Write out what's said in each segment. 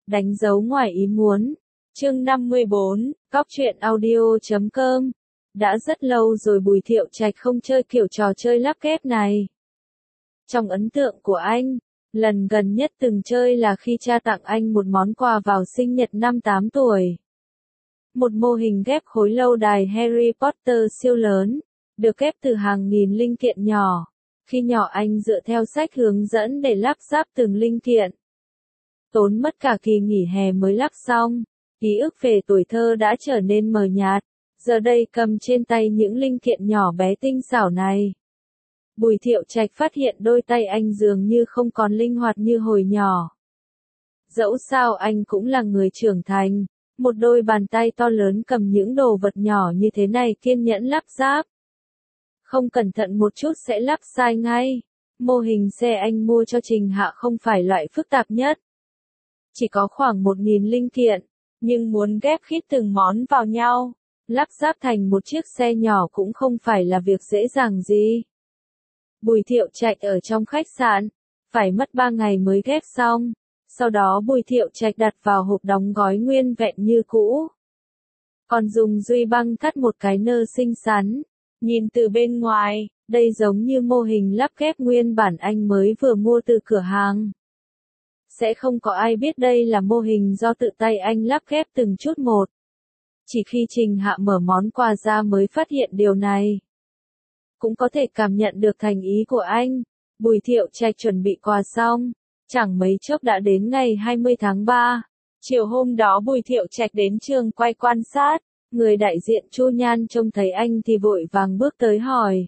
Đánh dấu ngoài ý muốn. Chương 54, Cóc truyện audio.com. Đã rất lâu rồi Bùi Thiệu Trạch không chơi kiểu trò chơi lắp ghép này. Trong ấn tượng của anh, lần gần nhất từng chơi là khi cha tặng anh một món quà vào sinh nhật năm 8 tuổi. Một mô hình ghép khối lâu đài Harry Potter siêu lớn, được ghép từ hàng nghìn linh kiện nhỏ. Khi nhỏ anh dựa theo sách hướng dẫn để lắp ráp từng linh kiện. Tốn mất cả kỳ nghỉ hè mới lắp xong, ký ức về tuổi thơ đã trở nên mờ nhạt, giờ đây cầm trên tay những linh kiện nhỏ bé tinh xảo này. Bùi Thiệu Trạch phát hiện đôi tay anh dường như không còn linh hoạt như hồi nhỏ. Dẫu sao anh cũng là người trưởng thành, một đôi bàn tay to lớn cầm những đồ vật nhỏ như thế này kiên nhẫn lắp ráp. Không cẩn thận một chút sẽ lắp sai ngay. Mô hình xe anh mua cho Trình Hạ không phải loại phức tạp nhất. Chỉ có khoảng 1.000 linh kiện, nhưng muốn ghép khít từng món vào nhau, lắp ráp thành một chiếc xe nhỏ cũng không phải là việc dễ dàng gì. Bùi Thiệu Trạch ở trong khách sạn, phải mất 3 ngày mới ghép xong, sau đó Bùi Thiệu Trạch đặt vào hộp đóng gói nguyên vẹn như cũ. Còn dùng duy băng thắt một cái nơ xinh xắn, nhìn từ bên ngoài, đây giống như mô hình lắp ghép nguyên bản anh mới vừa mua từ cửa hàng. Sẽ không có ai biết đây là mô hình do tự tay anh lắp ghép từng chút một. Chỉ khi Trình Hạ mở món quà ra mới phát hiện điều này. Cũng có thể cảm nhận được thành ý của anh. Bùi Thiệu Trạch chuẩn bị quà xong, chẳng mấy chốc đã đến ngày 20 tháng 3. Chiều hôm đó Bùi Thiệu Trạch đến trường quay quan sát, người đại diện Chu Nhan trông thấy anh thì vội vàng bước tới hỏi.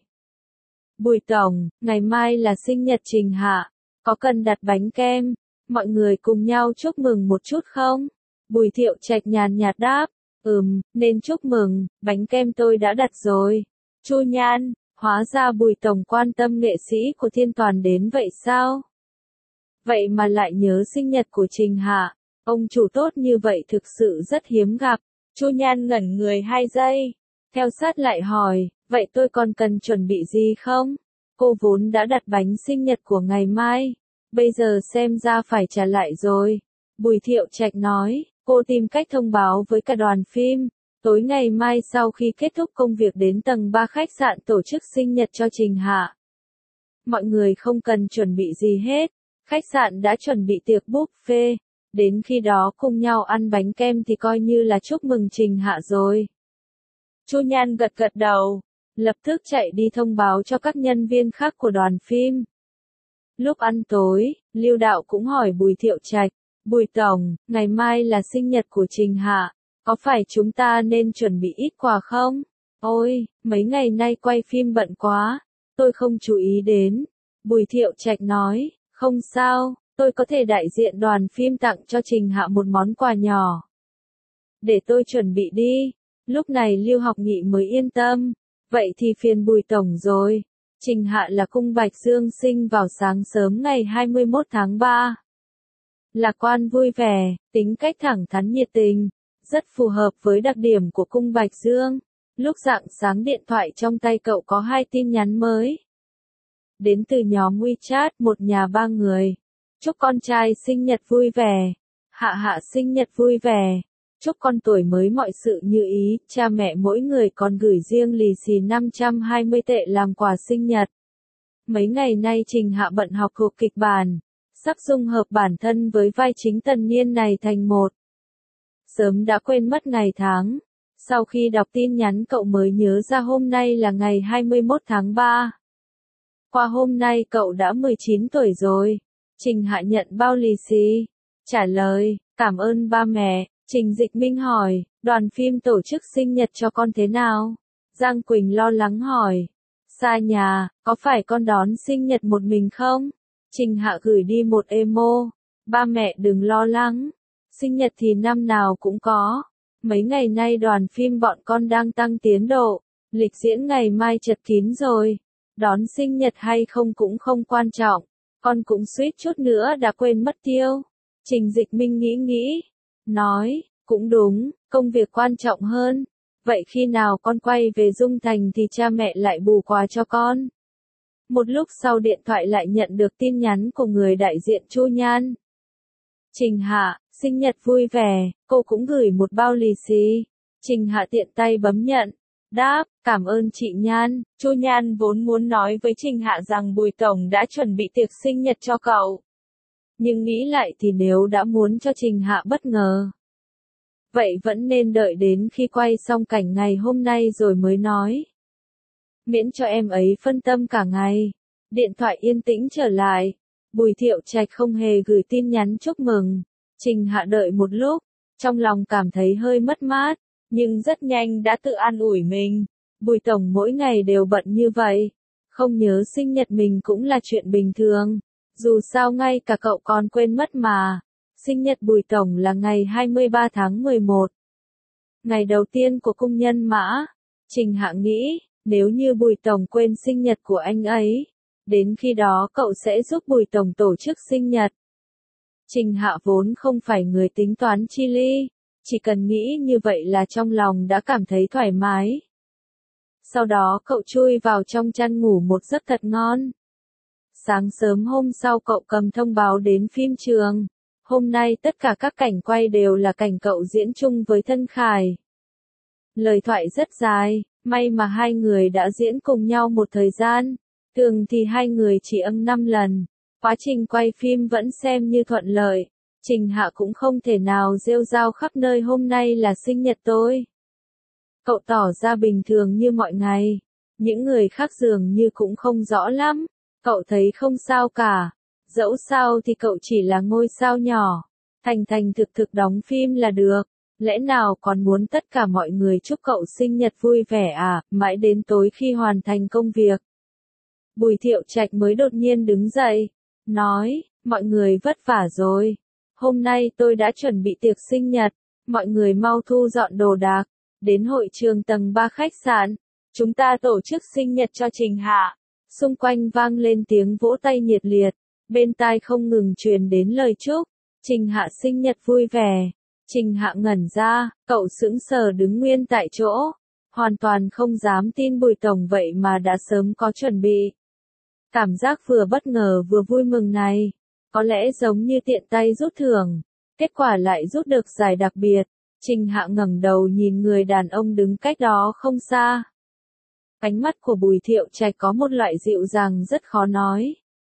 Bùi Tổng, ngày mai là sinh nhật Trình Hạ, có cần đặt bánh kem? Mọi người cùng nhau chúc mừng một chút không? Bùi Thiệu Trạch nhàn nhạt đáp, nên chúc mừng, bánh kem tôi đã đặt rồi. Chu Nhan, hóa ra Bùi Tổng quan tâm nghệ sĩ của Thiên Toàn đến vậy sao? Vậy mà lại nhớ sinh nhật của Trình Hạ, ông chủ tốt như vậy thực sự rất hiếm gặp. Chu Nhan ngẩn người 2 giây, theo sát lại hỏi, vậy tôi còn cần chuẩn bị gì không? Cô vốn đã đặt bánh sinh nhật của ngày mai. Bây giờ xem ra phải trả lại rồi. Bùi Thiệu Trạch nói, cô tìm cách thông báo với cả đoàn phim. Tối ngày mai sau khi kết thúc công việc đến tầng 3 khách sạn tổ chức sinh nhật cho Trình Hạ. Mọi người không cần chuẩn bị gì hết. Khách sạn đã chuẩn bị tiệc buffet. Đến khi đó cùng nhau ăn bánh kem thì coi như là chúc mừng Trình Hạ rồi. Chu Nhan gật gật đầu, lập tức chạy đi thông báo cho các nhân viên khác của đoàn phim. Lúc ăn tối, Lưu Đạo cũng hỏi Bùi Thiệu Trạch, Bùi Tổng, ngày mai là sinh nhật của Trình Hạ, có phải chúng ta nên chuẩn bị ít quà không? Ôi, mấy ngày nay quay phim bận quá, tôi không chú ý đến. Bùi Thiệu Trạch nói, không sao, tôi có thể đại diện đoàn phim tặng cho Trình Hạ một món quà nhỏ. Để tôi chuẩn bị đi. Lúc này Lưu Học Nghị mới yên tâm, vậy thì phiền Bùi Tổng rồi. Trình Hạ là cung bạch dương sinh vào sáng sớm ngày 21 tháng 3. Lạc quan vui vẻ, tính cách thẳng thắn nhiệt tình, rất phù hợp với đặc điểm của cung bạch dương. Lúc rạng sáng điện thoại trong tay cậu có 2 tin nhắn mới. Đến từ nhóm WeChat một nhà 3 người. Chúc con trai sinh nhật vui vẻ. Hạ Hạ sinh nhật vui vẻ. Chúc con tuổi mới mọi sự như ý, cha mẹ mỗi người còn gửi riêng lì xì 520 tệ làm quà sinh nhật. Mấy ngày nay Trình Hạ bận học thuộc kịch bản, sắp dung hợp bản thân với vai chính Tần Niên này thành một. Sớm đã quên mất ngày tháng, sau khi đọc tin nhắn cậu mới nhớ ra hôm nay là ngày 21 tháng 3. Qua hôm nay cậu đã 19 tuổi rồi. Trình Hạ nhận bao lì xì, trả lời, cảm ơn ba mẹ. Trình Dịch Minh hỏi, đoàn phim tổ chức sinh nhật cho con thế nào? Giang Quỳnh lo lắng hỏi, xa nhà, có phải con đón sinh nhật một mình không? Trình Hạ gửi đi một emo, ba mẹ đừng lo lắng, sinh nhật thì năm nào cũng có. Mấy ngày nay đoàn phim bọn con đang tăng tiến độ, lịch diễn ngày mai chật kín rồi, đón sinh nhật hay không cũng không quan trọng, con cũng suýt chút nữa đã quên mất tiêu. Trình Dịch Minh nghĩ, nói, cũng đúng, công việc quan trọng hơn. Vậy khi nào con quay về Dung Thành thì cha mẹ lại bù quà cho con. Một lúc sau điện thoại lại nhận được tin nhắn của người đại diện Chu Nhan. Trình Hạ, sinh nhật vui vẻ, cô cũng gửi một bao lì xì. Trình Hạ tiện tay bấm nhận. Đáp, cảm ơn chị Nhan. Chu Nhan vốn muốn nói với Trình Hạ rằng Bùi Tổng đã chuẩn bị tiệc sinh nhật cho cậu. Nhưng nghĩ lại thì nếu đã muốn cho Trình Hạ bất ngờ, vậy vẫn nên đợi đến khi quay xong cảnh ngày hôm nay rồi mới nói. Miễn cho em ấy phân tâm cả ngày. Điện thoại yên tĩnh trở lại. Bùi Thiệu Trạch không hề gửi tin nhắn chúc mừng. Trình Hạ đợi một lúc, trong lòng cảm thấy hơi mất mát, nhưng rất nhanh đã tự an ủi mình. Bùi Tổng mỗi ngày đều bận như vậy, không nhớ sinh nhật mình cũng là chuyện bình thường. Dù sao ngay cả cậu còn quên mất mà. Sinh nhật Bùi Tổng là ngày 23 tháng 11. Ngày đầu tiên của cung nhân mã. Trình Hạ nghĩ, nếu như Bùi Tổng quên sinh nhật của anh ấy, đến khi đó cậu sẽ giúp Bùi Tổng tổ chức sinh nhật. Trình Hạ vốn không phải người tính toán chi ly, chỉ cần nghĩ như vậy là trong lòng đã cảm thấy thoải mái. Sau đó cậu chui vào trong chăn ngủ một giấc thật ngon. Sáng sớm hôm sau cậu cầm thông báo đến phim trường. Hôm nay tất cả các cảnh quay đều là cảnh cậu diễn chung với Thân Khải. Lời thoại rất dài, may mà hai người đã diễn cùng nhau một thời gian. Thường thì hai người chỉ âm 5 lần. Quá trình quay phim vẫn xem như thuận lợi. Trình Hạ cũng không thể nào rêu rao khắp nơi hôm nay là sinh nhật tôi. Cậu tỏ ra bình thường như mọi ngày. Những người khác dường như cũng không rõ lắm. Cậu thấy không sao cả. Dẫu sao thì cậu chỉ là ngôi sao nhỏ. Thành thành thực thực đóng phim là được. Lẽ nào còn muốn tất cả mọi người chúc cậu sinh nhật vui vẻ à, mãi đến tối khi hoàn thành công việc. Bùi Thiệu Trạch mới đột nhiên đứng dậy. Nói, mọi người vất vả rồi. Hôm nay tôi đã chuẩn bị tiệc sinh nhật. Mọi người mau thu dọn đồ đạc. Đến hội trường tầng 3 khách sạn. Chúng ta tổ chức sinh nhật cho Trình Hạ. Xung quanh vang lên tiếng vỗ tay nhiệt liệt. Bên tai không ngừng truyền đến lời chúc. Trình Hạ sinh nhật vui vẻ. Trình Hạ ngẩn ra, cậu sững sờ đứng nguyên tại chỗ. Hoàn toàn không dám tin Bùi Tổng vậy mà đã sớm có chuẩn bị. Cảm giác vừa bất ngờ vừa vui mừng này, có lẽ giống như tiện tay rút thưởng. Kết quả lại rút được giải đặc biệt. Trình Hạ ngẩng đầu nhìn người đàn ông đứng cách đó không xa. Ánh mắt của Bùi Thiệu Trạch có một loại dịu dàng rất khó nói.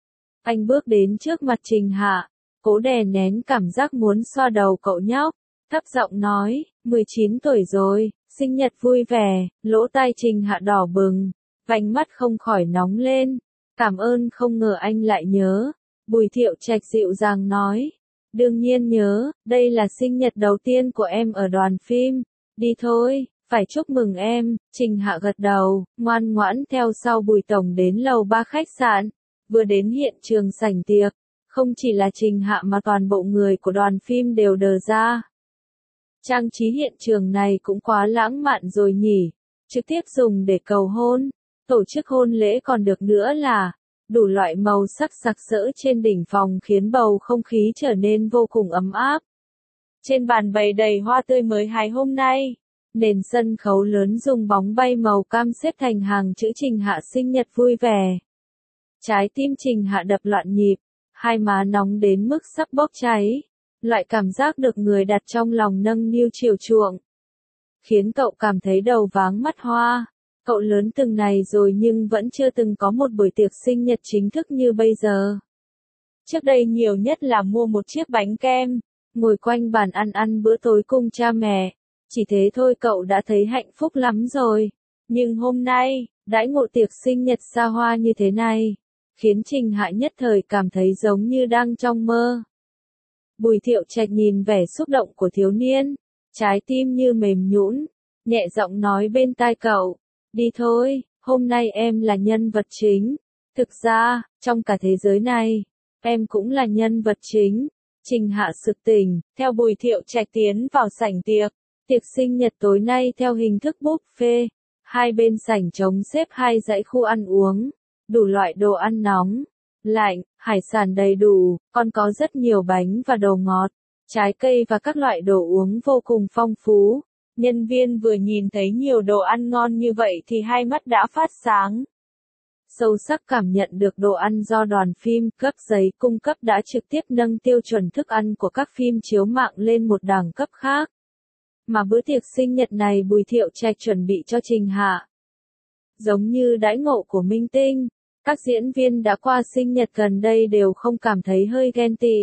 Anh bước đến trước mặt Trình Hạ, cố đè nén cảm giác muốn xoa đầu cậu nhóc, thấp giọng nói, 19 tuổi rồi, sinh nhật vui vẻ. Lỗ tai Trình Hạ đỏ bừng, vành mắt không khỏi nóng lên. Cảm ơn, không ngờ anh lại nhớ. Bùi Thiệu Trạch dịu dàng nói, đương nhiên nhớ, đây là sinh nhật đầu tiên của em ở đoàn phim. Đi thôi, phải chúc mừng em. Trình Hạ gật đầu, ngoan ngoãn theo sau Bùi Tổng đến lầu 3 khách sạn. Vừa đến hiện trường sảnh tiệc, không chỉ là Trình Hạ mà toàn bộ người của đoàn phim đều đờ ra. Trang trí hiện trường này cũng quá lãng mạn rồi nhỉ, trực tiếp dùng để cầu hôn, tổ chức hôn lễ còn được nữa là, đủ loại màu sắc sặc sỡ trên đỉnh phòng khiến bầu không khí trở nên vô cùng ấm áp. Trên bàn bày đầy hoa tươi mới hái hôm nay, nền sân khấu lớn dùng bóng bay màu cam xếp thành hàng chữ Trình Hạ sinh nhật vui vẻ. Trái tim Trình Hạ đập loạn nhịp, hai má nóng đến mức sắp bốc cháy. Loại cảm giác được người đặt trong lòng nâng niu chiều chuộng, khiến cậu cảm thấy đầu váng mắt hoa. Cậu lớn từng này rồi nhưng vẫn chưa từng có một buổi tiệc sinh nhật chính thức như bây giờ. Trước đây nhiều nhất là mua một chiếc bánh kem, ngồi quanh bàn ăn bữa tối cùng cha mẹ. Chỉ thế thôi cậu đã thấy hạnh phúc lắm rồi. Nhưng hôm nay, đãi ngộ tiệc sinh nhật xa hoa như thế này, khiến Trình Hạ nhất thời cảm thấy giống như đang trong mơ. Bùi Thiệu Trạch nhìn vẻ xúc động của thiếu niên, trái tim như mềm nhũn, nhẹ giọng nói bên tai cậu, đi thôi, hôm nay em là nhân vật chính. Thực ra, trong cả thế giới này, em cũng là nhân vật chính. Trình Hạ sực tỉnh, theo Bùi Thiệu Trạch tiến vào sảnh tiệc. Tiệc sinh nhật tối nay theo hình thức buffet, hai bên sảnh trống xếp hai dãy khu ăn uống, đủ loại đồ ăn nóng, lạnh, hải sản đầy đủ, còn có rất nhiều bánh và đồ ngọt, trái cây và các loại đồ uống vô cùng phong phú. Nhân viên vừa nhìn thấy nhiều đồ ăn ngon như vậy thì hai mắt đã phát sáng. sâu sắc cảm nhận được đồ ăn do đoàn phim cấp giấy cung cấp đã trực tiếp nâng tiêu chuẩn thức ăn của các phim chiếu mạng lên một đẳng cấp khác. Mà bữa tiệc sinh nhật này Bùi Thiệu Trạch chuẩn bị cho Trình Hạ. Giống như đãi ngộ của minh tinh, các diễn viên đã qua sinh nhật gần đây đều không cảm thấy hơi ghen tị.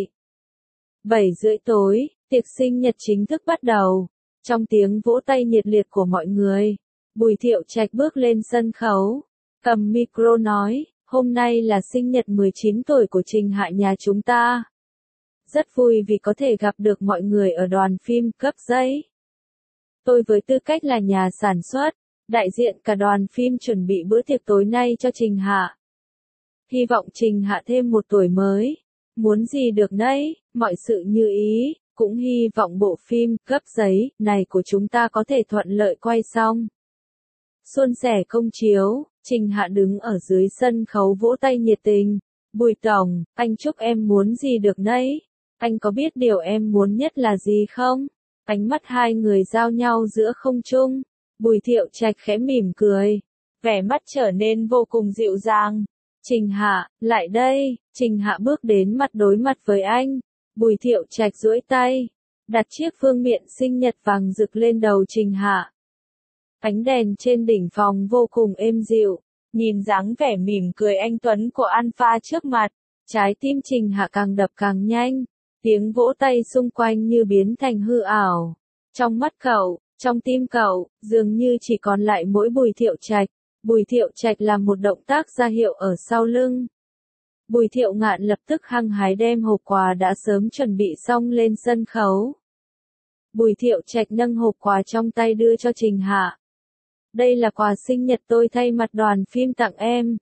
7:30 tối, tiệc sinh nhật chính thức bắt đầu. Trong tiếng vỗ tay nhiệt liệt của mọi người, Bùi Thiệu Trạch bước lên sân khấu, cầm micro nói, hôm nay là sinh nhật 19 tuổi của Trình Hạ nhà chúng ta. Rất vui vì có thể gặp được mọi người ở đoàn phim cấp giấy. Tôi với tư cách là nhà sản xuất, đại diện cả đoàn phim chuẩn bị bữa tiệc tối nay cho Trình Hạ. Hy vọng Trình Hạ thêm một tuổi mới. Muốn gì được nấy, mọi sự như ý, cũng hy vọng bộ phim cấp giấy này của chúng ta có thể thuận lợi quay xong. Suôn sẻ công chiếu, Trình Hạ đứng ở dưới sân khấu vỗ tay nhiệt tình. Bùi Tổng, anh chúc em muốn gì được nấy. Anh có biết điều em muốn nhất là gì không? Ánh mắt hai người giao nhau giữa không trung. Bùi Thiệu Trạch khẽ mỉm cười, vẻ mắt trở nên vô cùng dịu dàng. Trình Hạ, lại đây. Trình Hạ bước đến mặt đối mặt với anh. Bùi Thiệu Trạch duỗi tay, đặt chiếc vương miện sinh nhật vàng rực lên đầu Trình Hạ. Ánh đèn trên đỉnh phòng vô cùng êm dịu, nhìn dáng vẻ mỉm cười anh tuấn của Alpha trước mặt, trái tim Trình Hạ càng đập càng nhanh, tiếng vỗ tay xung quanh như biến thành hư ảo. Trong mắt cậu, trong tim cậu, dường như chỉ còn lại mỗi Bùi Thiệu Trạch. Bùi Thiệu Trạch làm một động tác ra hiệu ở sau lưng. Bùi Thiệu Ngạn lập tức hăng hái đem hộp quà đã sớm chuẩn bị xong lên sân khấu. Bùi Thiệu Trạch nâng hộp quà trong tay đưa cho Trình Hạ. Đây là quà sinh nhật tôi thay mặt đoàn phim tặng em.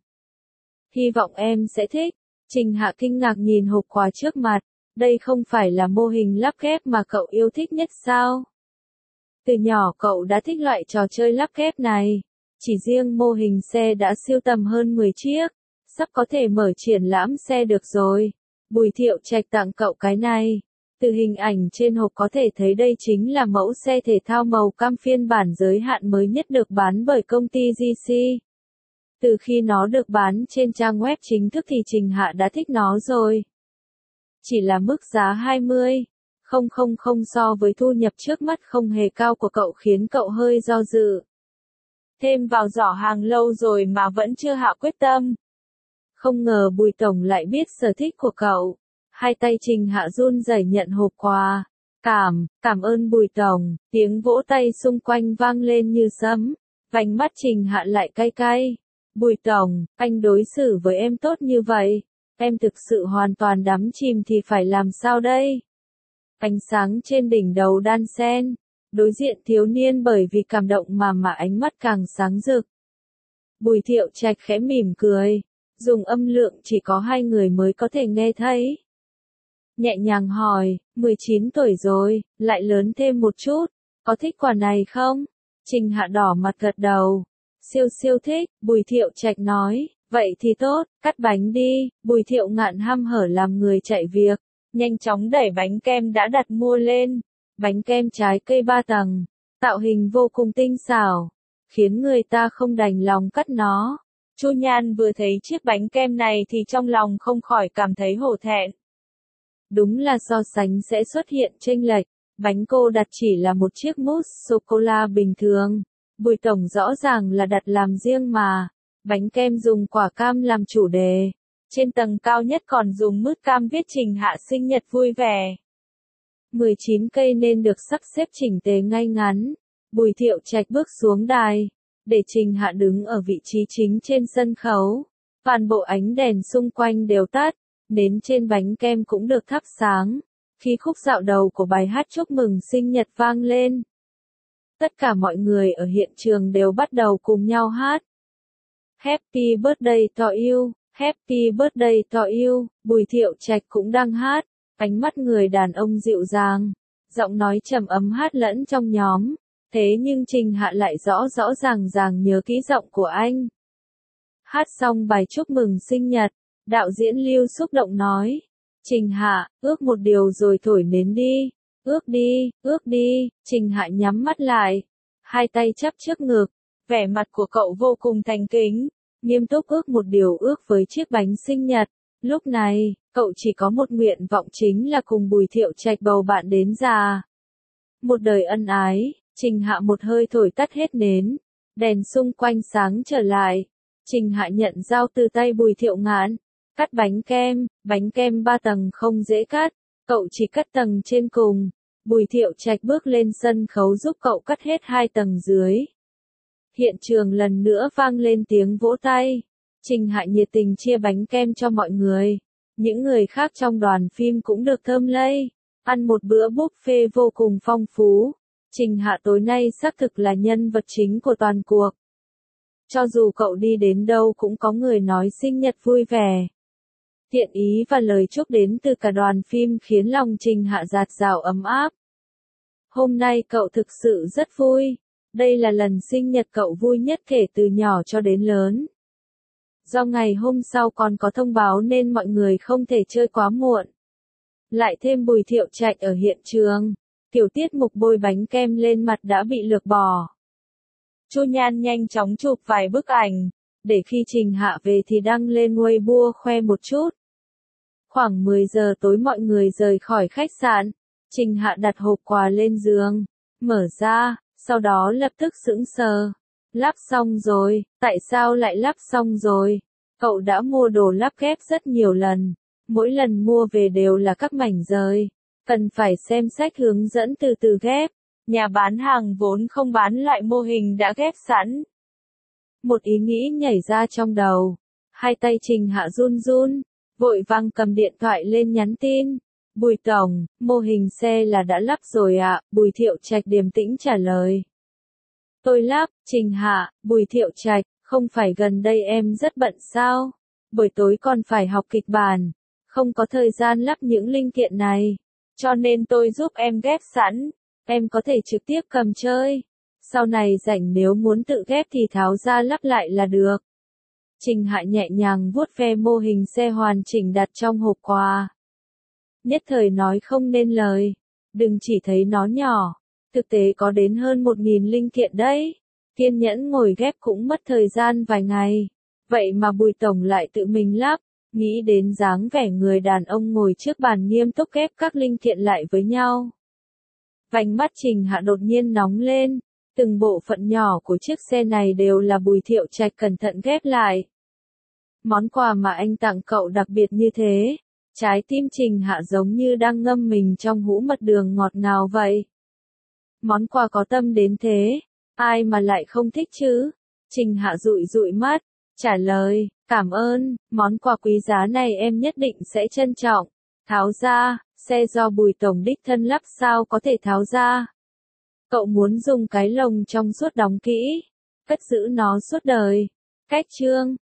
Hy vọng em sẽ thích. Trình Hạ kinh ngạc nhìn hộp quà trước mặt. Đây không phải là mô hình lắp ghép mà cậu yêu thích nhất sao? Từ nhỏ cậu đã thích loại trò chơi lắp ghép này. Chỉ riêng mô hình xe đã sưu tầm hơn 10 chiếc. Sắp có thể mở triển lãm xe được rồi. Bùi Thiệu Trạch tặng cậu cái này. Từ hình ảnh trên hộp có thể thấy đây chính là mẫu xe thể thao màu cam phiên bản giới hạn mới nhất được bán bởi công ty GC. Từ khi nó được bán trên trang web chính thức thì Trình Hạ đã thích nó rồi. Chỉ là mức giá 20.000 so với thu nhập trước mắt không hề cao của cậu khiến cậu hơi do dự. Thêm vào giỏ hàng lâu rồi mà vẫn chưa hạ quyết tâm. Không ngờ Bùi Tổng lại biết sở thích của cậu. Hai tay Trình Hạ run rẩy nhận hộp quà. Cảm ơn Bùi Tổng. Tiếng vỗ tay xung quanh vang lên như sấm. Vành mắt Trình Hạ lại cay cay. Bùi Tổng, anh đối xử với em tốt như vậy. Em thực sự hoàn toàn đắm chìm thì phải làm sao đây? Ánh sáng trên đỉnh đầu đan xen. Đối diện thiếu niên bởi vì cảm động mà ánh mắt càng sáng rực. Bùi Thiệu Trạch khẽ mỉm cười. Dùng âm lượng chỉ có hai người mới có thể nghe thấy. Nhẹ nhàng hỏi, 19 tuổi rồi, lại lớn thêm một chút, có thích quà này không? Trình Hạ đỏ mặt gật đầu. Siêu thích, Bùi Thiệu Trạch nói, vậy thì tốt, cắt bánh đi. Bùi Thiệu Ngạn hăm hở làm người chạy việc, nhanh chóng đẩy bánh kem đã đặt mua lên. Bánh kem trái cây 3 tầng, tạo hình vô cùng tinh xảo, khiến người ta không đành lòng cắt nó. Chu Nhan vừa thấy chiếc bánh kem này thì trong lòng không khỏi cảm thấy hổ thẹn. Đúng là so sánh sẽ xuất hiện chênh lệch. Bánh cô đặt chỉ là một chiếc mousse sô-cô-la bình thường. Bùi Tổng rõ ràng là đặt làm riêng mà. Bánh kem dùng quả cam làm chủ đề. Trên tầng cao nhất còn dùng mứt cam viết Trình Hạ sinh nhật vui vẻ. 19 cây nên được sắp xếp chỉnh tề ngay ngắn. Bùi Thiệu Trạch bước xuống đài, để Trình Hạ đứng ở vị trí chính trên sân khấu. Toàn bộ ánh đèn xung quanh đều tắt, nến trên bánh kem cũng được thắp sáng. Khi khúc dạo đầu của bài hát chúc mừng sinh nhật vang lên, tất cả mọi người ở hiện trường đều bắt đầu cùng nhau hát. Happy birthday to you, happy birthday to you. Bùi Thiệu Trạch cũng đang hát, ánh mắt người đàn ông dịu dàng, giọng nói trầm ấm hát lẫn trong nhóm. Thế nhưng Trình Hạ lại rõ ràng nhớ kỹ giọng của anh. Hát xong bài chúc mừng sinh nhật, đạo diễn Lưu xúc động nói. Trình Hạ, ước một điều rồi thổi nến đi. Ước đi. Trình Hạ nhắm mắt lại, hai tay chắp trước ngực, vẻ mặt của cậu vô cùng thành kính. nghiêm túc ước một điều ước với chiếc bánh sinh nhật. Lúc này, cậu chỉ có một nguyện vọng chính là cùng Bùi Thiệu Trạch bầu bạn đến già. Một đời ân ái, Trình Hạ một hơi thổi tắt hết nến, đèn xung quanh sáng trở lại. Trình Hạ nhận dao từ tay Bùi Thiệu Ngạn, cắt bánh kem 3 tầng không dễ cắt, cậu chỉ cắt tầng trên cùng. Bùi Thiệu Trạch bước lên sân khấu giúp cậu cắt hết 2 tầng dưới. Hiện trường lần nữa vang lên tiếng vỗ tay. Trình Hạ nhiệt tình chia bánh kem cho mọi người. Những người khác trong đoàn phim cũng được thơm lây. Ăn một bữa buffet vô cùng phong phú. Trình Hạ tối nay xác thực là nhân vật chính của toàn cuộc. Cho dù cậu đi đến đâu cũng có người nói sinh nhật vui vẻ. Thiện ý và lời chúc đến từ cả đoàn phim khiến lòng Trình Hạ dạt dào ấm áp. Hôm nay cậu thực sự rất vui. Đây là lần sinh nhật cậu vui nhất kể từ nhỏ cho đến lớn. Do ngày hôm sau còn có thông báo nên mọi người không thể chơi quá muộn. Lại thêm Bùi Thiệu Trạch ở hiện trường, tiểu tiết mục bôi bánh kem lên mặt đã bị lược bỏ. Chu Nhan nhanh chóng chụp vài bức ảnh, để khi Trình Hạ về thì đăng lên Weibo khoe một chút. Khoảng 10 giờ tối mọi người rời khỏi khách sạn, Trình Hạ đặt hộp quà lên giường, mở ra, sau đó lập tức sững sờ. Lắp xong rồi, tại sao lại lắp xong rồi? Cậu đã mua đồ lắp ghép rất nhiều lần, mỗi lần mua về đều là các mảnh rời, cần phải xem sách hướng dẫn từ từ ghép. Nhà bán hàng vốn không bán lại mô hình đã ghép sẵn. Một ý nghĩ nhảy ra trong đầu, hai tay Trình Hạ run run, vội vàng cầm điện thoại lên nhắn tin. Bùi tổng, mô hình xe là đã lắp rồi ạ. Bùi Thiệu Trạch điềm tĩnh trả lời. Tôi lắp. Trình Hạ, Bùi Thiệu Trạch, không phải gần đây em rất bận sao? Buổi tối còn phải học kịch bản, không có thời gian lắp những linh kiện này, cho nên tôi giúp em ghép sẵn, em có thể trực tiếp cầm chơi. Sau này rảnh nếu muốn tự ghép thì tháo ra lắp lại là được. Trình Hạ nhẹ nhàng vuốt ve mô hình xe hoàn chỉnh đặt trong hộp quà. Nhất thời nói không nên lời, đừng chỉ thấy nó nhỏ, thực tế có đến hơn 1.000 linh kiện đấy. Kiên nhẫn ngồi ghép cũng mất thời gian vài ngày, vậy mà Bùi tổng lại tự mình lắp, nghĩ đến dáng vẻ người đàn ông ngồi trước bàn nghiêm túc ghép các linh kiện lại với nhau. Vành mắt Trình Hạ đột nhiên nóng lên, từng bộ phận nhỏ của chiếc xe này đều là Bùi Thiệu Trạch cẩn thận ghép lại. Món quà mà anh tặng cậu đặc biệt như thế, trái tim Trình Hạ giống như đang ngâm mình trong hũ mật đường ngọt ngào vậy. Món quà có tâm đến thế, ai mà lại không thích chứ? Trình Hạ dụi dụi mắt, trả lời, cảm ơn, món quà quý giá này em nhất định sẽ trân trọng. Tháo ra, xe do Bùi tổng đích thân lắp sao có thể tháo ra? Cậu muốn dùng cái lồng trong suốt đóng kỹ, cất giữ nó suốt đời. Cách chương